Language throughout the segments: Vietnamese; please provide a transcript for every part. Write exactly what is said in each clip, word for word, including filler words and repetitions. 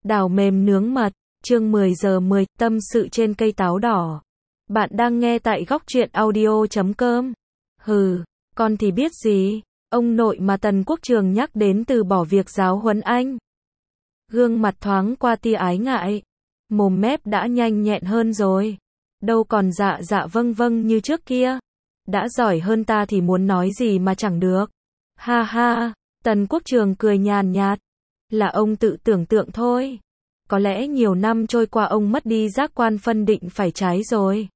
Đào mềm nướng mật, chương mười giờ mười, tâm sự trên cây táo đỏ. Bạn đang nghe tại góc truyện audio chấm com. Hừ, con thì biết gì, ông nội mà Tần Quốc Trường nhắc đến từ bỏ việc giáo huấn anh. Gương mặt thoáng qua tia ái ngại, mồm mép đã nhanh nhẹn hơn rồi. Đâu còn dạ dạ vâng vâng như trước kia. Đã giỏi hơn ta thì muốn nói gì mà chẳng được. Ha ha, Tần Quốc Trường cười nhàn nhạt. Là ông tự tưởng tượng thôi. Có lẽ nhiều năm trôi qua ông mất đi giác quan phân định phải trái rồi.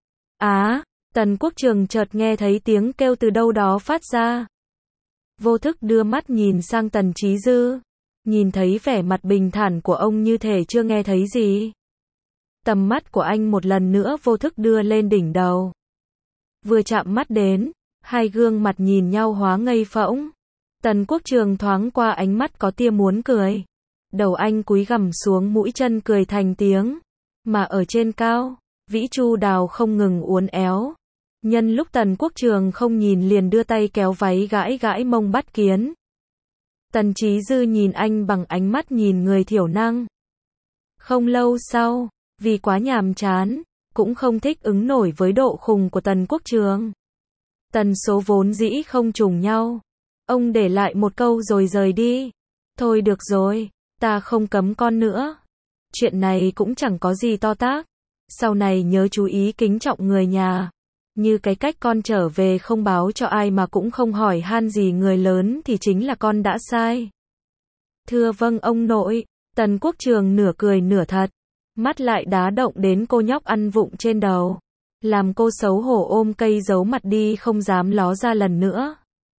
Á, Tần Quốc Trường chợt nghe thấy tiếng kêu từ đâu đó phát ra. Vô thức đưa mắt nhìn sang Tần Chí Dư. Nhìn thấy vẻ mặt bình thản của ông như thể chưa nghe thấy gì. Tầm mắt của anh một lần nữa vô thức đưa lên đỉnh đầu. Vừa chạm mắt đến, hai gương mặt nhìn nhau hóa ngây phỗng. Tần Quốc Trường thoáng qua ánh mắt có tia muốn cười. Đầu anh cúi gằm xuống mũi chân cười thành tiếng. Mà ở trên cao, Vĩ Chu Đào không ngừng uốn éo. Nhân lúc Tần Quốc Trường không nhìn liền đưa tay kéo váy gãi gãi mông bắt kiến. Tần Chí Dư nhìn anh bằng ánh mắt nhìn người thiểu năng. Không lâu sau, vì quá nhàm chán, cũng không thích ứng nổi với độ khùng của Tần Quốc Trường. Tần số vốn dĩ không trùng nhau. Ông để lại một câu rồi rời đi. Thôi được rồi, ta không cấm con nữa. Chuyện này cũng chẳng có gì to tát. Sau này nhớ chú ý kính trọng người nhà. Như cái cách con trở về không báo cho ai mà cũng không hỏi han gì người lớn thì chính là con đã sai. Thưa vâng ông nội, Tần Quốc Trường nửa cười nửa thật. Mắt lại đá động đến cô nhóc ăn vụng trên đầu. Làm cô xấu hổ ôm cây giấu mặt đi không dám ló ra lần nữa.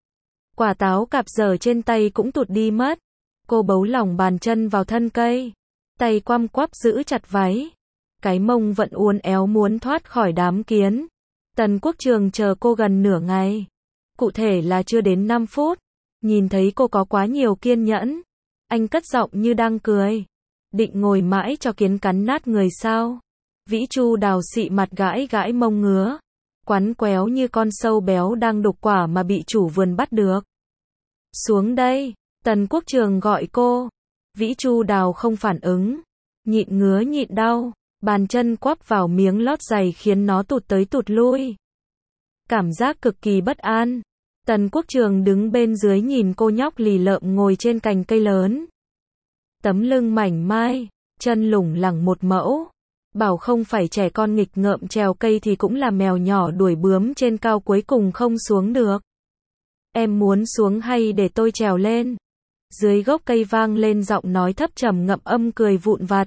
Quả táo cạp dở trên tay cũng tụt đi mất. Cô bấu lỏng bàn chân vào thân cây. Tay quăm quắp giữ chặt váy. Cái mông vẫn uốn éo muốn thoát khỏi đám kiến. Tần Quốc Trường chờ cô gần nửa ngày. Cụ thể là chưa đến năm phút. Nhìn thấy cô có quá nhiều kiên nhẫn. Anh cất giọng như đang cười. Định ngồi mãi cho kiến cắn nát người sao? Vĩ Chu Đào xị mặt gãi gãi mông ngứa. Quắn quéo như con sâu béo đang đục quả mà bị chủ vườn bắt được. Xuống đây, Tần Quốc Trường gọi cô. Vĩ Chu Đào không phản ứng. Nhịn ngứa nhịn đau. Bàn chân quắp vào miếng lót giày khiến nó tụt tới tụt lui. Cảm giác cực kỳ bất an. Tần Quốc Trường đứng bên dưới nhìn cô nhóc lì lợm ngồi trên cành cây lớn. Tấm lưng mảnh mai, chân lủng lẳng một mẫu. Bảo không phải trẻ con nghịch ngợm trèo cây thì cũng là mèo nhỏ đuổi bướm trên cao cuối cùng không xuống được. Em muốn xuống hay để tôi trèo lên? Dưới gốc cây vang lên giọng nói thấp trầm ngậm âm cười vụn vặt.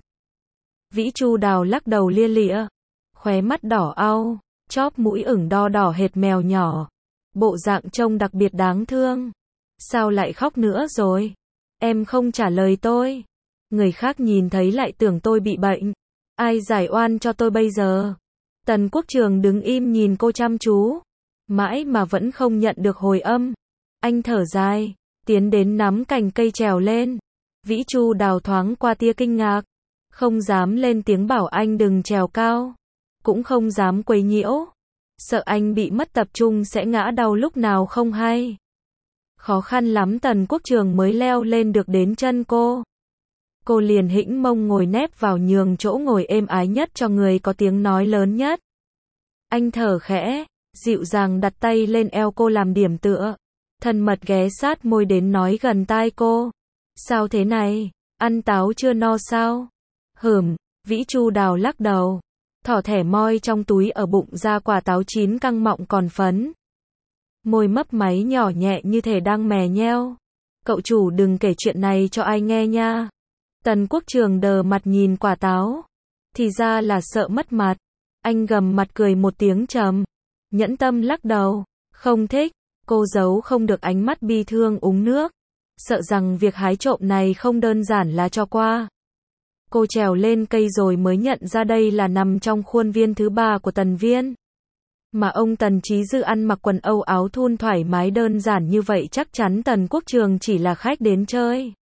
Vĩ Chu Đào lắc đầu lia lịa. Khóe mắt đỏ au, chóp mũi ửng đo đỏ hệt mèo nhỏ. Bộ dạng trông đặc biệt đáng thương. Sao lại khóc nữa rồi? Em không trả lời tôi. Người khác nhìn thấy lại tưởng tôi bị bệnh. Ai giải oan cho tôi bây giờ? Tần Quốc Trường đứng im nhìn cô chăm chú. Mãi mà vẫn không nhận được hồi âm. Anh thở dài, tiến đến nắm cành cây trèo lên. Vĩ Chu Đào thoáng qua tia kinh ngạc. Không dám lên tiếng bảo anh đừng trèo cao. Cũng không dám quấy nhiễu. Sợ anh bị mất tập trung sẽ ngã đau lúc nào không hay. Khó khăn lắm Tần Quốc Trường mới leo lên được đến chân cô. Cô liền hĩnh mông ngồi nép vào nhường chỗ ngồi êm ái nhất cho người có tiếng nói lớn nhất. Anh thở khẽ, dịu dàng đặt tay lên eo cô làm điểm tựa. Thân mật ghé sát môi đến nói gần tai cô. Sao thế này, ăn táo chưa no sao? Hửm, Vĩ Chu Đào lắc đầu. Thỏ thẻ moi trong túi ở bụng ra quả táo chín căng mọng còn phấn. Môi mấp máy nhỏ nhẹ như thể đang mè nheo. Cậu chủ đừng kể chuyện này cho ai nghe nha. Tần Quốc Trường đờ mặt nhìn quả táo. Thì ra là sợ mất mặt. Anh gầm mặt cười một tiếng trầm. Nhẫn tâm lắc đầu. Không thích. Cô giấu không được ánh mắt bi thương uống nước. Sợ rằng việc hái trộm này không đơn giản là cho qua. Cô trèo lên cây rồi mới nhận ra đây là nằm trong khuôn viên thứ ba của Tần Viên. Mà ông Tần Chí Dư ăn mặc quần âu áo thun thoải mái đơn giản như vậy chắc chắn Tần Quốc Trường chỉ là khách đến chơi.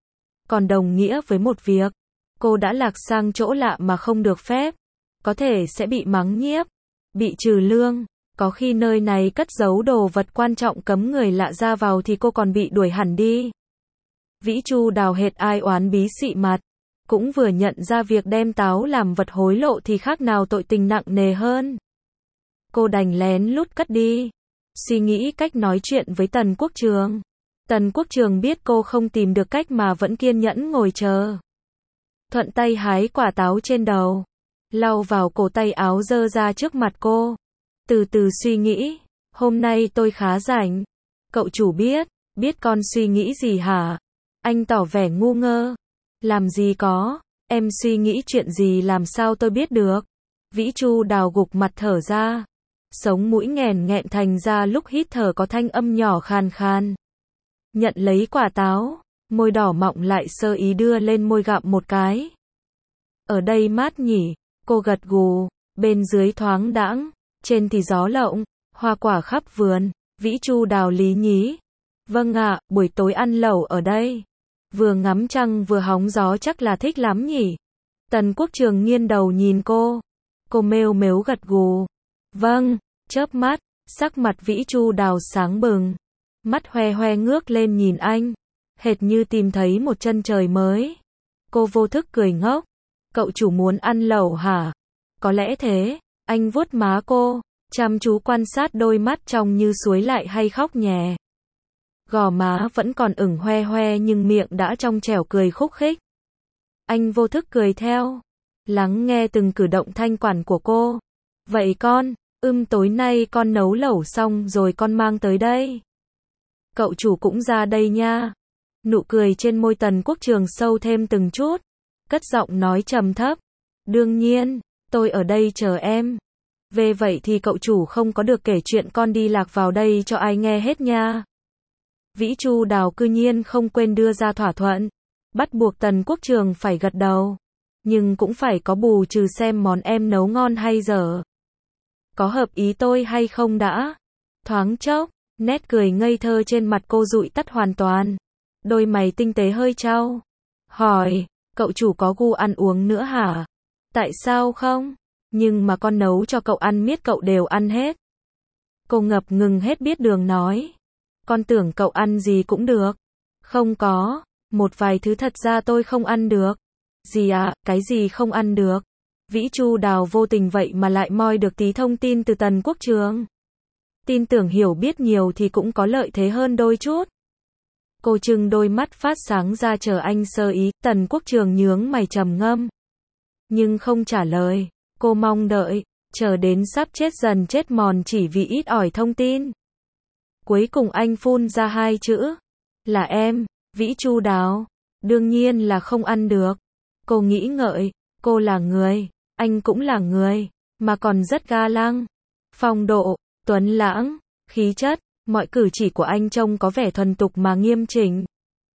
Còn đồng nghĩa với một việc, cô đã lạc sang chỗ lạ mà không được phép. Có thể sẽ bị mắng nhiếc, bị trừ lương. Có khi nơi này cất giấu đồ vật quan trọng cấm người lạ ra vào thì cô còn bị đuổi hẳn đi. Vĩ Chu Đào hệt ai oán bí xị mặt. cũng vừa nhận ra việc đem táo làm vật hối lộ thì khác nào tội tình nặng nề hơn. Cô đành lén lút cất đi, suy nghĩ cách nói chuyện với Tần Quốc Trường. Tần Quốc Trường biết cô không tìm được cách mà vẫn kiên nhẫn ngồi chờ. Thuận tay hái quả táo trên đầu, lau vào cổ tay áo dơ ra trước mặt cô. Từ từ suy nghĩ, hôm nay tôi khá rảnh. Cậu chủ biết, biết con suy nghĩ gì hả? Anh tỏ vẻ ngu ngơ. Làm gì có, em suy nghĩ chuyện gì làm sao tôi biết được. Vĩ Chu Đào gục mặt thở ra. Sống mũi nghèn nghẹn thành ra lúc hít thở có thanh âm nhỏ khàn khàn. Nhận lấy quả táo, môi đỏ mọng lại sơ ý đưa lên môi gặm một cái. Ở đây mát nhỉ, cô gật gù, bên dưới thoáng đãng, trên thì gió lộng, hoa quả khắp vườn. Vĩ Chu Đào lý nhí. Vâng ạ, buổi tối ăn lẩu ở đây. Vừa ngắm trăng vừa hóng gió chắc là thích lắm nhỉ. Tần Quốc Trường nghiêng đầu nhìn cô. Cô mếu mếu gật gù. Vâng, chớp mắt, sắc mặt Vĩ Chu Đào sáng bừng. Mắt hoe hoe ngước lên nhìn anh. Hệt như tìm thấy một chân trời mới. Cô vô thức cười ngốc. Cậu chủ muốn ăn lẩu hả? Có lẽ thế. Anh vuốt má cô, chăm chú quan sát đôi mắt trong như suối lại hay khóc nhè. Gò má vẫn còn ửng hoe hoe nhưng miệng đã trong trẻo cười khúc khích. Anh vô thức cười theo, lắng nghe từng cử động thanh quản của cô. Vậy con, ưm tối nay con nấu lẩu xong rồi con mang tới đây. Cậu chủ cũng ra đây nha. Nụ cười trên môi Tần Quốc Trường sâu thêm từng chút. Cất giọng nói trầm thấp. Đương nhiên, tôi ở đây chờ em. Về vậy thì cậu chủ không có được kể chuyện con đi lạc vào đây cho ai nghe hết nha. Vĩ Chu Đào cư nhiên không quên đưa ra thỏa thuận. Bắt buộc Tần Quốc Trường phải gật đầu. Nhưng cũng phải có bù trừ xem món em nấu ngon hay dở. Có hợp ý tôi hay không đã? Thoáng chốc, nét cười ngây thơ trên mặt cô dụi tắt hoàn toàn. Đôi mày tinh tế hơi trao. Hỏi, cậu chủ có gu ăn uống nữa hả? Tại sao không? Nhưng mà con nấu cho cậu ăn miết cậu đều ăn hết. Cô ngập ngừng hết biết đường nói. Con tưởng cậu ăn gì cũng được. Không có, một vài thứ thật ra tôi không ăn được. Gì à, cái gì không ăn được? Vĩ Chu Đào vô tình vậy mà lại moi được tí thông tin từ Tần Quốc Trường. Tin tưởng hiểu biết nhiều thì cũng có lợi thế hơn đôi chút. Cô trừng đôi mắt phát sáng ra chờ anh sơ ý. Tần Quốc Trường nhướng mày trầm ngâm. Nhưng không trả lời. Cô mong đợi, chờ đến sắp chết dần chết mòn chỉ vì ít ỏi thông tin. Cuối cùng anh phun ra hai chữ. Là em, Vĩ Chu Đào. Đương nhiên là không ăn được. Cô nghĩ ngợi, cô là người, anh cũng là người, mà còn rất ga lăng. Phong độ, tuấn lãng, khí chất, mọi cử chỉ của anh trông có vẻ thuần tục mà nghiêm chỉnh.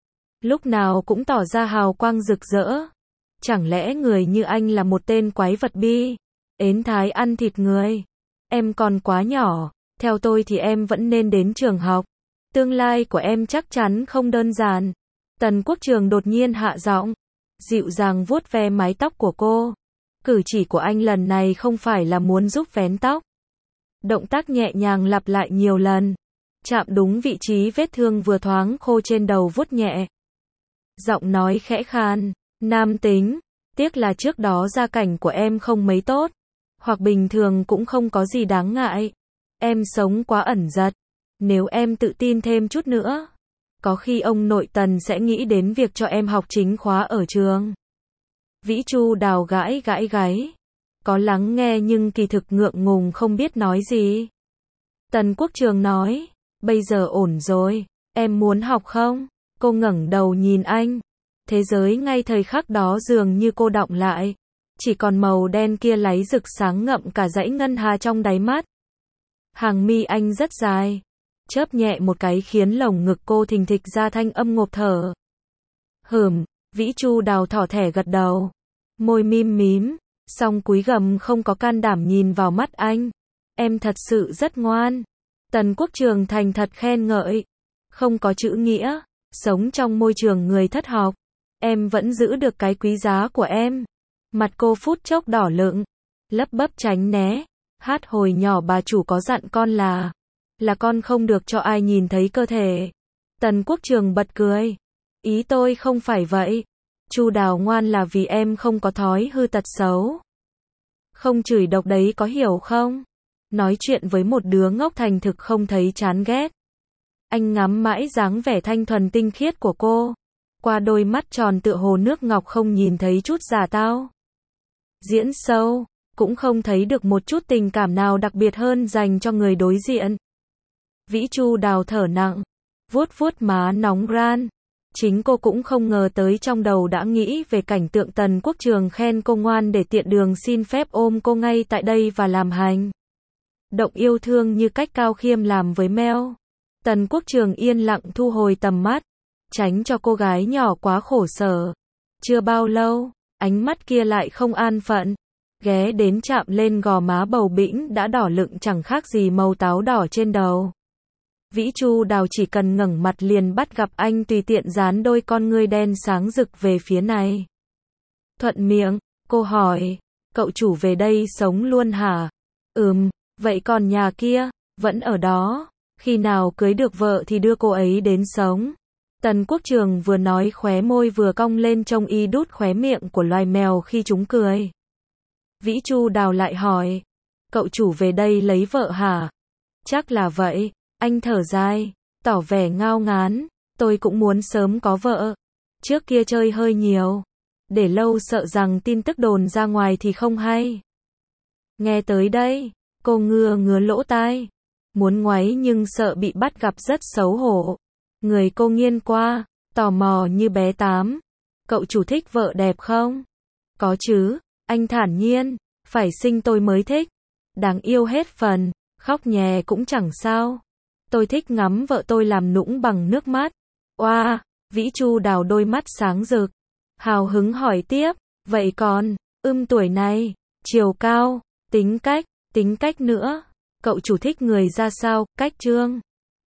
Lúc nào cũng tỏ ra hào quang rực rỡ. Chẳng lẽ người như anh là một tên quái vật bi, ến thái ăn thịt người? Em còn quá nhỏ, theo tôi thì em vẫn nên đến trường học. Tương lai của em chắc chắn không đơn giản. Tần Quốc Trường đột nhiên hạ giọng, dịu dàng vuốt ve mái tóc của cô. Cử chỉ của anh lần này không phải là muốn giúp vén tóc. Động tác nhẹ nhàng lặp lại nhiều lần, chạm đúng vị trí vết thương vừa thoáng khô trên đầu vuốt nhẹ. Giọng nói khẽ khan, nam tính, tiếc là trước đó gia cảnh của em không mấy tốt, hoặc bình thường cũng không có gì đáng ngại. Em sống quá ẩn dật, nếu em tự tin thêm chút nữa, có khi ông nội Tần sẽ nghĩ đến việc cho em học chính khóa ở trường. Vĩ Chu Đào gãi gãi gáy, có lắng nghe nhưng kỳ thực ngượng ngùng không biết nói gì. Tần Quốc Trường nói, bây giờ ổn rồi, em muốn học không? Cô ngẩng đầu nhìn anh. Thế giới ngay thời khắc đó dường như cô đọng lại. Chỉ còn màu đen kia láy rực sáng ngậm cả dãy ngân hà trong đáy mắt. Hàng mi anh rất dài, chớp nhẹ một cái khiến lồng ngực cô thình thịch ra thanh âm ngộp thở. Hửm, Vĩ Chu Đào thỏ thẻ gật đầu. Môi mím mím, song cúi gằm không có can đảm nhìn vào mắt anh. Em thật sự rất ngoan. Tần Quốc Trường thành thật khen ngợi. Không có chữ nghĩa, sống trong môi trường người thất học. Em vẫn giữ được cái quý giá của em. Mặt cô phút chốc đỏ lựng, lấp bấp tránh né. Hát hồi nhỏ bà chủ có dặn con là, là con không được cho ai nhìn thấy cơ thể. Tần Quốc Trường bật cười. Ý tôi không phải vậy. Chu Đào ngoan là vì em không có thói hư tật xấu. Không chửi độc đấy có hiểu không? Nói chuyện với một đứa ngốc thành thực không thấy chán ghét. Anh ngắm mãi dáng vẻ thanh thuần tinh khiết của cô. Qua đôi mắt tròn tựa hồ nước ngọc không nhìn thấy chút giả tao. Diễn sâu, cũng không thấy được một chút tình cảm nào đặc biệt hơn dành cho người đối diện. Vĩ Chu Đào thở nặng, vuốt vuốt má nóng ran. Chính cô cũng không ngờ tới trong đầu đã nghĩ về cảnh tượng Tần Quốc Trường khen cô ngoan để tiện đường xin phép ôm cô ngay tại đây và làm hành động yêu thương như cách Cao Khiêm làm với Mel. Tần Quốc Trường yên lặng thu hồi tầm mắt, tránh cho cô gái nhỏ quá khổ sở. Chưa bao lâu, ánh mắt kia lại không an phận, ghé đến chạm lên gò má bầu bĩnh đã đỏ lựng chẳng khác gì màu táo đỏ trên đầu. Vĩ Chu Đào chỉ cần ngẩng mặt liền bắt gặp anh tùy tiện dán đôi con ngươi đen sáng rực về phía này. Thuận miệng, cô hỏi, cậu chủ về đây sống luôn hả? Ừm, vậy còn nhà kia, vẫn ở đó, khi nào cưới được vợ thì đưa cô ấy đến sống. Tần Quốc Trường vừa nói khóe môi vừa cong lên trông y đút khóe miệng của loài mèo khi chúng cười. Vĩ Chu Đào lại hỏi, cậu chủ về đây lấy vợ hả? Chắc là vậy. Anh thở dài, tỏ vẻ ngao ngán, tôi cũng muốn sớm có vợ. Trước kia chơi hơi nhiều, để lâu sợ rằng tin tức đồn ra ngoài thì không hay. Nghe tới đây, cô ngưa ngứa lỗ tai, muốn ngoáy nhưng sợ bị bắt gặp rất xấu hổ. Người cô nghiêng qua, tò mò như bé tám. Cậu chủ thích vợ đẹp không? Có chứ, anh thản nhiên, phải xinh tôi mới thích. Đáng yêu hết phần, khóc nhè cũng chẳng sao. Tôi thích ngắm vợ tôi làm nũng bằng nước mắt. Oa, wow, Vĩ Chu Đào đôi mắt sáng rực. Hào hứng hỏi tiếp, vậy còn, ưm tuổi này, chiều cao, tính cách, tính cách nữa. Cậu chủ thích người ra sao, cách trương?